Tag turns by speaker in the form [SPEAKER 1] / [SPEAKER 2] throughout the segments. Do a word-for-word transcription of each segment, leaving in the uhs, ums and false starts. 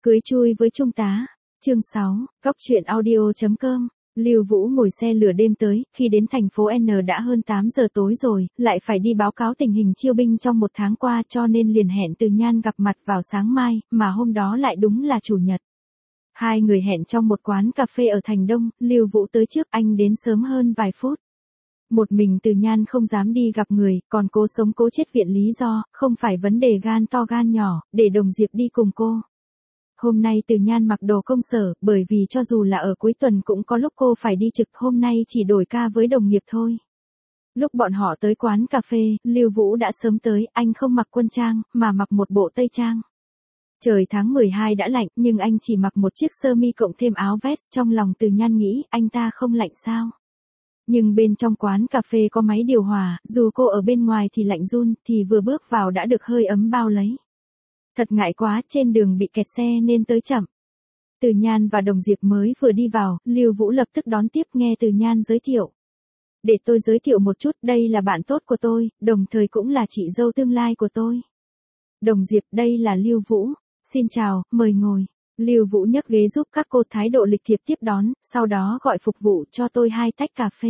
[SPEAKER 1] Cưới chui với trung tá. Chương sáu, Góc truyện audio chấm com. Lưu Vũ ngồi xe lửa đêm tới, khi đến thành phố N đã hơn tám giờ tối rồi, lại phải đi báo cáo tình hình chiêu binh trong một tháng qua cho nên liền hẹn Từ Nhan gặp mặt vào sáng mai, mà hôm đó lại đúng là chủ nhật. Hai người hẹn trong một quán cà phê ở thành Đông, Lưu Vũ tới trước, anh đến sớm hơn vài phút. Một mình Từ Nhan không dám đi gặp người, còn cố sống cố chết viện lý do, không phải vấn đề gan to gan nhỏ, để Đồng Diệp đi cùng cô. Hôm nay Từ Nhan mặc đồ công sở, bởi vì cho dù là ở cuối tuần cũng có lúc cô phải đi trực, hôm nay chỉ đổi ca với đồng nghiệp thôi. Lúc bọn họ tới quán cà phê, Lưu Vũ đã sớm tới, anh không mặc quân trang, mà mặc một bộ tây trang. Trời tháng mười hai đã lạnh, nhưng anh chỉ mặc một chiếc sơ mi cộng thêm áo vest, trong lòng Từ Nhan nghĩ, anh ta không lạnh sao? Nhưng bên trong quán cà phê có máy điều hòa, dù cô ở bên ngoài thì lạnh run, thì vừa bước vào đã được hơi ấm bao lấy. Thật ngại quá, trên đường bị kẹt xe nên tới chậm. Từ Nhan và Đồng Diệp mới vừa đi vào, Lưu Vũ lập tức đón tiếp nghe Từ Nhan giới thiệu. Để tôi giới thiệu một chút, đây là bạn tốt của tôi, đồng thời cũng là chị dâu tương lai của tôi. Đồng Diệp, đây là Lưu Vũ. Xin chào, mời ngồi. Lưu Vũ nhấc ghế giúp các cô, thái độ lịch thiệp tiếp đón, sau đó gọi phục vụ cho tôi hai tách cà phê.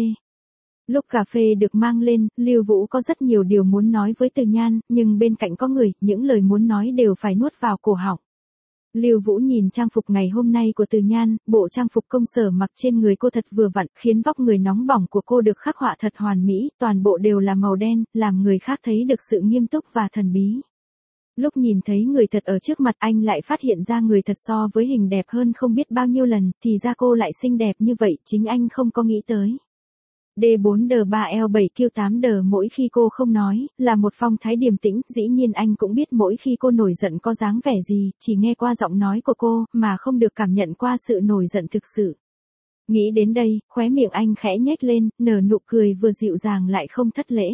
[SPEAKER 1] Lúc cà phê được mang lên, Lưu Vũ có rất nhiều điều muốn nói với Từ Nhan, nhưng bên cạnh có người, những lời muốn nói đều phải nuốt vào cổ họng. Lưu Vũ nhìn trang phục ngày hôm nay của Từ Nhan, bộ trang phục công sở mặc trên người cô thật vừa vặn, khiến vóc người nóng bỏng của cô được khắc họa thật hoàn mỹ, toàn bộ đều là màu đen, làm người khác thấy được sự nghiêm túc và thần bí. Lúc nhìn thấy người thật ở trước mặt, anh lại phát hiện ra người thật so với hình đẹp hơn không biết bao nhiêu lần, thì ra cô lại xinh đẹp như vậy, chính anh không có nghĩ tới. D bốn D ba L bảy Q tám D mỗi khi cô không nói, là một phong thái điềm tĩnh, dĩ nhiên anh cũng biết mỗi khi cô nổi giận có dáng vẻ gì, chỉ nghe qua giọng nói của cô, mà không được cảm nhận qua sự nổi giận thực sự. Nghĩ đến đây, khóe miệng anh khẽ nhếch lên, nở nụ cười vừa dịu dàng lại không thất lễ.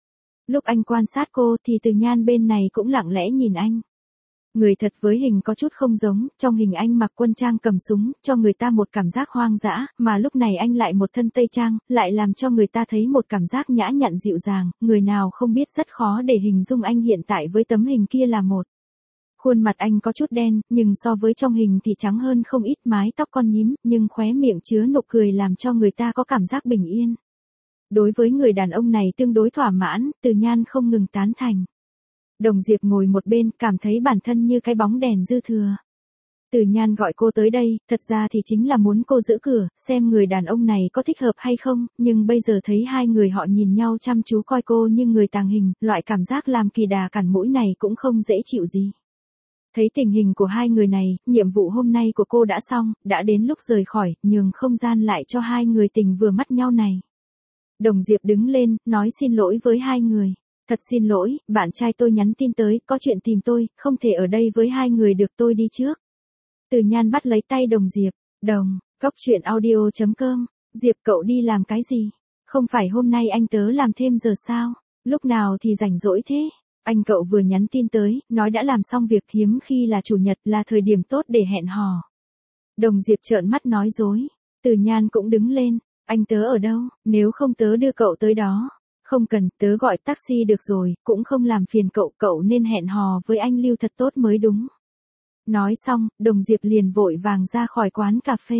[SPEAKER 1] Lúc anh quan sát cô thì Từ Nhan bên này cũng lặng lẽ nhìn anh. Người thật với hình có chút không giống, trong hình anh mặc quân trang cầm súng, cho người ta một cảm giác hoang dã, mà lúc này anh lại một thân tây trang, lại làm cho người ta thấy một cảm giác nhã nhặn dịu dàng, người nào không biết rất khó để hình dung anh hiện tại với tấm hình kia là một. Khuôn mặt anh có chút đen, nhưng so với trong hình thì trắng hơn không ít, mái tóc con nhím, nhưng khóe miệng chứa nụ cười làm cho người ta có cảm giác bình yên. Đối với người đàn ông này tương đối thỏa mãn, Từ Nhan không ngừng tán thành. Đồng Diệp ngồi một bên, cảm thấy bản thân như cái bóng đèn dư thừa. Từ Nhan gọi cô tới đây, thật ra thì chính là muốn cô giữ cửa, xem người đàn ông này có thích hợp hay không, nhưng bây giờ thấy hai người họ nhìn nhau chăm chú coi cô như người tàng hình, loại cảm giác làm kỳ đà cản mũi này cũng không dễ chịu gì. Thấy tình hình của hai người này, nhiệm vụ hôm nay của cô đã xong, đã đến lúc rời khỏi, nhường không gian lại cho hai người tình vừa mắt nhau này. Đồng Diệp đứng lên, nói xin lỗi với hai người. Thật xin lỗi, bạn trai tôi nhắn tin tới, có chuyện tìm tôi, không thể ở đây với hai người được, tôi đi trước. Từ Nhan bắt lấy tay Đồng Diệp. Đồng, Góc truyện audio chấm com. Diệp, cậu đi làm cái gì? Không phải hôm nay anh tớ làm thêm giờ sao? Lúc nào thì rảnh rỗi thế? Anh cậu vừa nhắn tin tới, nói đã làm xong việc, hiếm khi là chủ nhật, là thời điểm tốt để hẹn hò. Đồng Diệp trợn mắt nói dối. Từ Nhan cũng đứng lên. Anh tớ ở đâu, nếu không tớ đưa cậu tới đó. Không cần, tớ gọi taxi được rồi, cũng không làm phiền cậu, cậu nên hẹn hò với anh Lưu thật tốt mới đúng. Nói xong, Đồng Diệp liền vội vàng ra khỏi quán cà phê.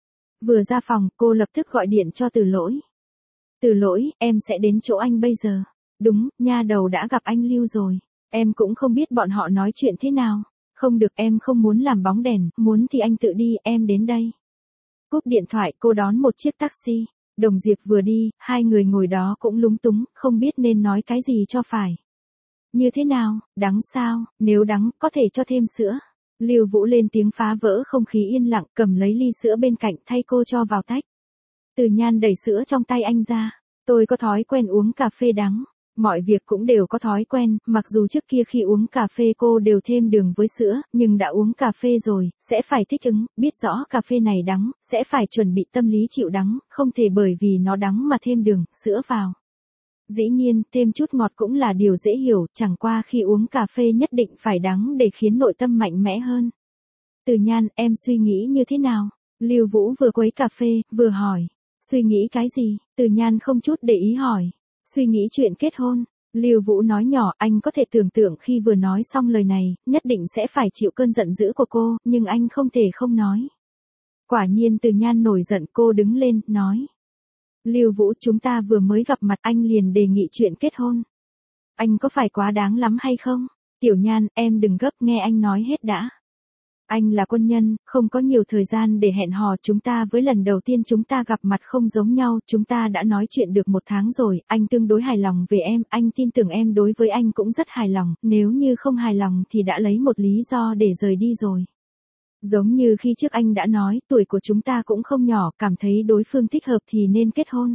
[SPEAKER 1] Vừa ra phòng, cô lập tức gọi điện cho Từ Lỗi. Từ Lỗi, em sẽ đến chỗ anh bây giờ. Đúng, nha đầu đã gặp anh Lưu rồi. Em cũng không biết bọn họ nói chuyện thế nào. Không được, em không muốn làm bóng đèn, muốn thì anh tự đi, em đến đây. Cúp điện thoại, cô đón một chiếc taxi. Đồng Diệp vừa đi, hai người ngồi đó cũng lúng túng, không biết nên nói cái gì cho phải. Như thế nào, đắng sao, nếu đắng, có thể cho thêm sữa. Lưu Vũ lên tiếng phá vỡ không khí yên lặng, cầm lấy ly sữa bên cạnh, thay cô cho vào tách. Từ Nhan đẩy sữa trong tay anh ra. Tôi có thói quen uống cà phê đắng. Mọi việc cũng đều có thói quen, mặc dù trước kia khi uống cà phê cô đều thêm đường với sữa, nhưng đã uống cà phê rồi, sẽ phải thích ứng, biết rõ cà phê này đắng, sẽ phải chuẩn bị tâm lý chịu đắng, không thể bởi vì nó đắng mà thêm đường, sữa vào. Dĩ nhiên, thêm chút ngọt cũng là điều dễ hiểu, chẳng qua khi uống cà phê nhất định phải đắng để khiến nội tâm mạnh mẽ hơn. Từ Nhan, em suy nghĩ như thế nào? Lưu Vũ vừa quấy cà phê, vừa hỏi. Suy nghĩ cái gì? Từ Nhan không chút để ý hỏi. Suy nghĩ chuyện kết hôn. Lưu Vũ nói nhỏ, anh có thể tưởng tượng khi vừa nói xong lời này, nhất định sẽ phải chịu cơn giận dữ của cô, nhưng anh không thể không nói. Quả nhiên Từ Nhan nổi giận, cô đứng lên, nói. Lưu Vũ, chúng ta vừa mới gặp mặt anh liền đề nghị chuyện kết hôn. Anh có phải quá đáng lắm hay không? Tiểu Nhan, em đừng gấp, nghe anh nói hết đã. Anh là quân nhân, không có nhiều thời gian để hẹn hò, chúng ta với lần đầu tiên chúng ta gặp mặt không giống nhau, chúng ta đã nói chuyện được một tháng rồi, anh tương đối hài lòng về em, anh tin tưởng em đối với anh cũng rất hài lòng, nếu như không hài lòng thì đã lấy một lý do để rời đi rồi. Giống như khi trước anh đã nói, tuổi của chúng ta cũng không nhỏ, cảm thấy đối phương thích hợp thì nên kết hôn.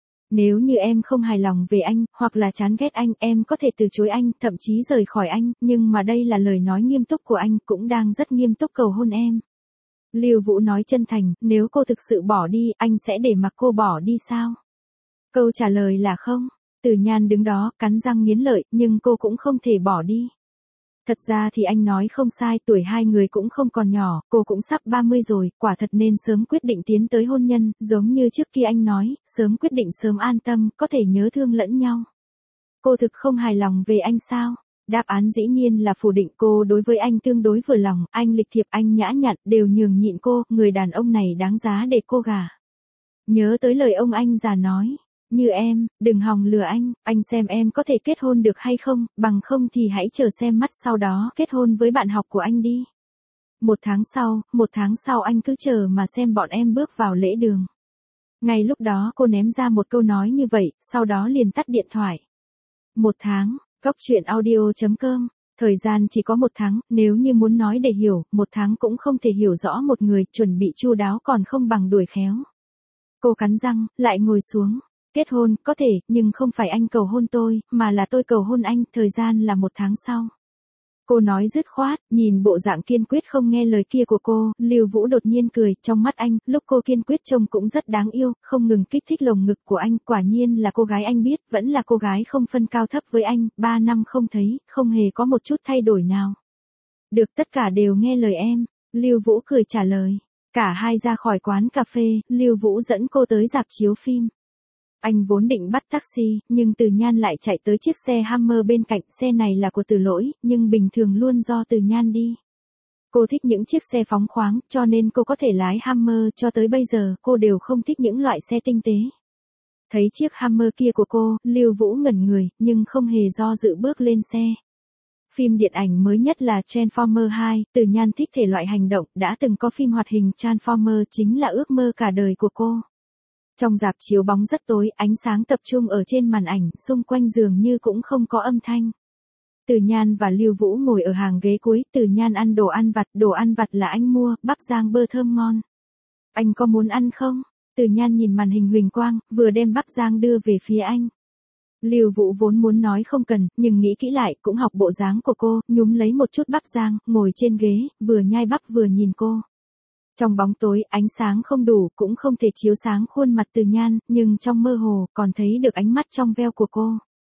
[SPEAKER 1] Nếu như em không hài lòng về anh, hoặc là chán ghét anh, em có thể từ chối anh, thậm chí rời khỏi anh, nhưng mà đây là lời nói nghiêm túc của anh, cũng đang rất nghiêm túc cầu hôn em. Lưu Vũ nói chân thành, nếu cô thực sự bỏ đi, anh sẽ để mặc cô bỏ đi sao? Câu trả lời là không. Từ Nhan đứng đó, cắn răng nghiến lợi, nhưng cô cũng không thể bỏ đi. Thật ra thì anh nói không sai, tuổi hai người cũng không còn nhỏ, cô cũng sắp ba mươi rồi, quả thật nên sớm quyết định tiến tới hôn nhân, giống như trước kia anh nói, sớm quyết định sớm an tâm, có thể nhớ thương lẫn nhau. Cô thực không hài lòng về anh sao? Đáp án dĩ nhiên là phủ định, cô đối với anh tương đối vừa lòng, anh lịch thiệp, anh nhã nhặn, đều nhường nhịn cô, người đàn ông này đáng giá để cô gả. Nhớ tới lời ông anh già nói. Như em, đừng hòng lừa anh, anh xem em có thể kết hôn được hay không, bằng không thì hãy chờ xem mắt sau đó kết hôn với bạn học của anh đi. Một tháng sau, một tháng sau anh cứ chờ mà xem bọn em bước vào lễ đường. Ngay lúc đó cô ném ra một câu nói như vậy, sau đó liền tắt điện thoại. Một tháng, Góc truyện audio chấm com. Thời gian chỉ có một tháng, nếu như muốn nói để hiểu, một tháng cũng không thể hiểu rõ một người, chuẩn bị chu đáo còn không bằng đuổi khéo. Cô cắn răng, lại ngồi xuống. Kết hôn, có thể, nhưng không phải anh cầu hôn tôi, mà là tôi cầu hôn anh, thời gian là một tháng sau. Cô nói dứt khoát, nhìn bộ dạng kiên quyết không nghe lời kia của cô, Lưu Vũ đột nhiên cười, trong mắt anh, lúc cô kiên quyết trông cũng rất đáng yêu, không ngừng kích thích lồng ngực của anh, quả nhiên là cô gái anh biết, vẫn là cô gái không phân cao thấp với anh, ba năm không thấy, không hề có một chút thay đổi nào. Được, tất cả đều nghe lời em, Lưu Vũ cười trả lời. Cả hai ra khỏi quán cà phê, Lưu Vũ dẫn cô tới rạp chiếu phim. Anh vốn định bắt taxi, nhưng Từ Nhan lại chạy tới chiếc xe Hummer bên cạnh, xe này là của Từ Lỗi, nhưng bình thường luôn do Từ Nhan đi. Cô thích những chiếc xe phóng khoáng, cho nên cô có thể lái Hummer, cho tới bây giờ, cô đều không thích những loại xe tinh tế. Thấy chiếc Hummer kia của cô, Lưu Vũ ngẩn người, nhưng không hề do dự bước lên xe. Phim điện ảnh mới nhất là Transformer hai, Từ Nhan thích thể loại hành động, đã từng có phim hoạt hình Transformer chính là ước mơ cả đời của cô. Trong rạp chiếu bóng rất tối, ánh sáng tập trung ở trên màn ảnh, xung quanh dường như cũng không có âm thanh. Từ Nhan và Lưu Vũ ngồi ở hàng ghế cuối, Từ Nhan ăn đồ ăn vặt, đồ ăn vặt là anh mua, bắp rang bơ thơm ngon. Anh có muốn ăn không? Từ Nhan nhìn màn hình huỳnh quang, vừa đem bắp rang đưa về phía anh. Lưu Vũ vốn muốn nói không cần, nhưng nghĩ kỹ lại, cũng học bộ dáng của cô, nhúm lấy một chút bắp rang, ngồi trên ghế, vừa nhai bắp vừa nhìn cô. Trong bóng tối, ánh sáng không đủ, cũng không thể chiếu sáng khuôn mặt Từ Nhan, nhưng trong mơ hồ, còn thấy được ánh mắt trong veo của cô.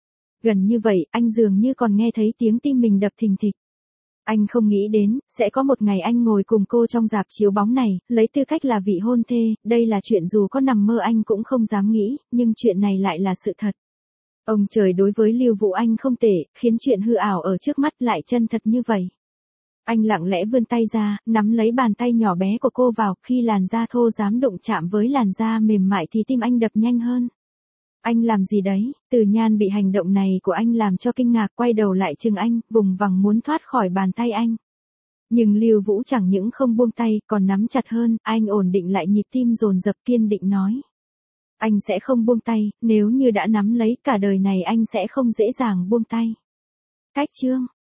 [SPEAKER 1] Gần như vậy, anh dường như còn nghe thấy tiếng tim mình đập thình thịch. Anh không nghĩ đến, sẽ có một ngày anh ngồi cùng cô trong rạp chiếu bóng này, lấy tư cách là vị hôn thê, đây là chuyện dù có nằm mơ anh cũng không dám nghĩ, nhưng chuyện này lại là sự thật. Ông trời đối với Lưu Vũ Anh không tệ, khiến chuyện hư ảo ở trước mắt lại chân thật như vậy. Anh lặng lẽ vươn tay ra, nắm lấy bàn tay nhỏ bé của cô vào, khi làn da thô dám đụng chạm với làn da mềm mại thì tim anh đập nhanh hơn. Anh làm gì đấy? Từ Nhan bị hành động này của anh làm cho kinh ngạc, quay đầu lại chừng anh, vùng vằng muốn thoát khỏi bàn tay anh. Nhưng Lưu Vũ chẳng những không buông tay, còn nắm chặt hơn, anh ổn định lại nhịp tim dồn dập, kiên định nói. Anh sẽ không buông tay, nếu như đã nắm lấy, cả đời này anh sẽ không dễ dàng buông tay. Cách chương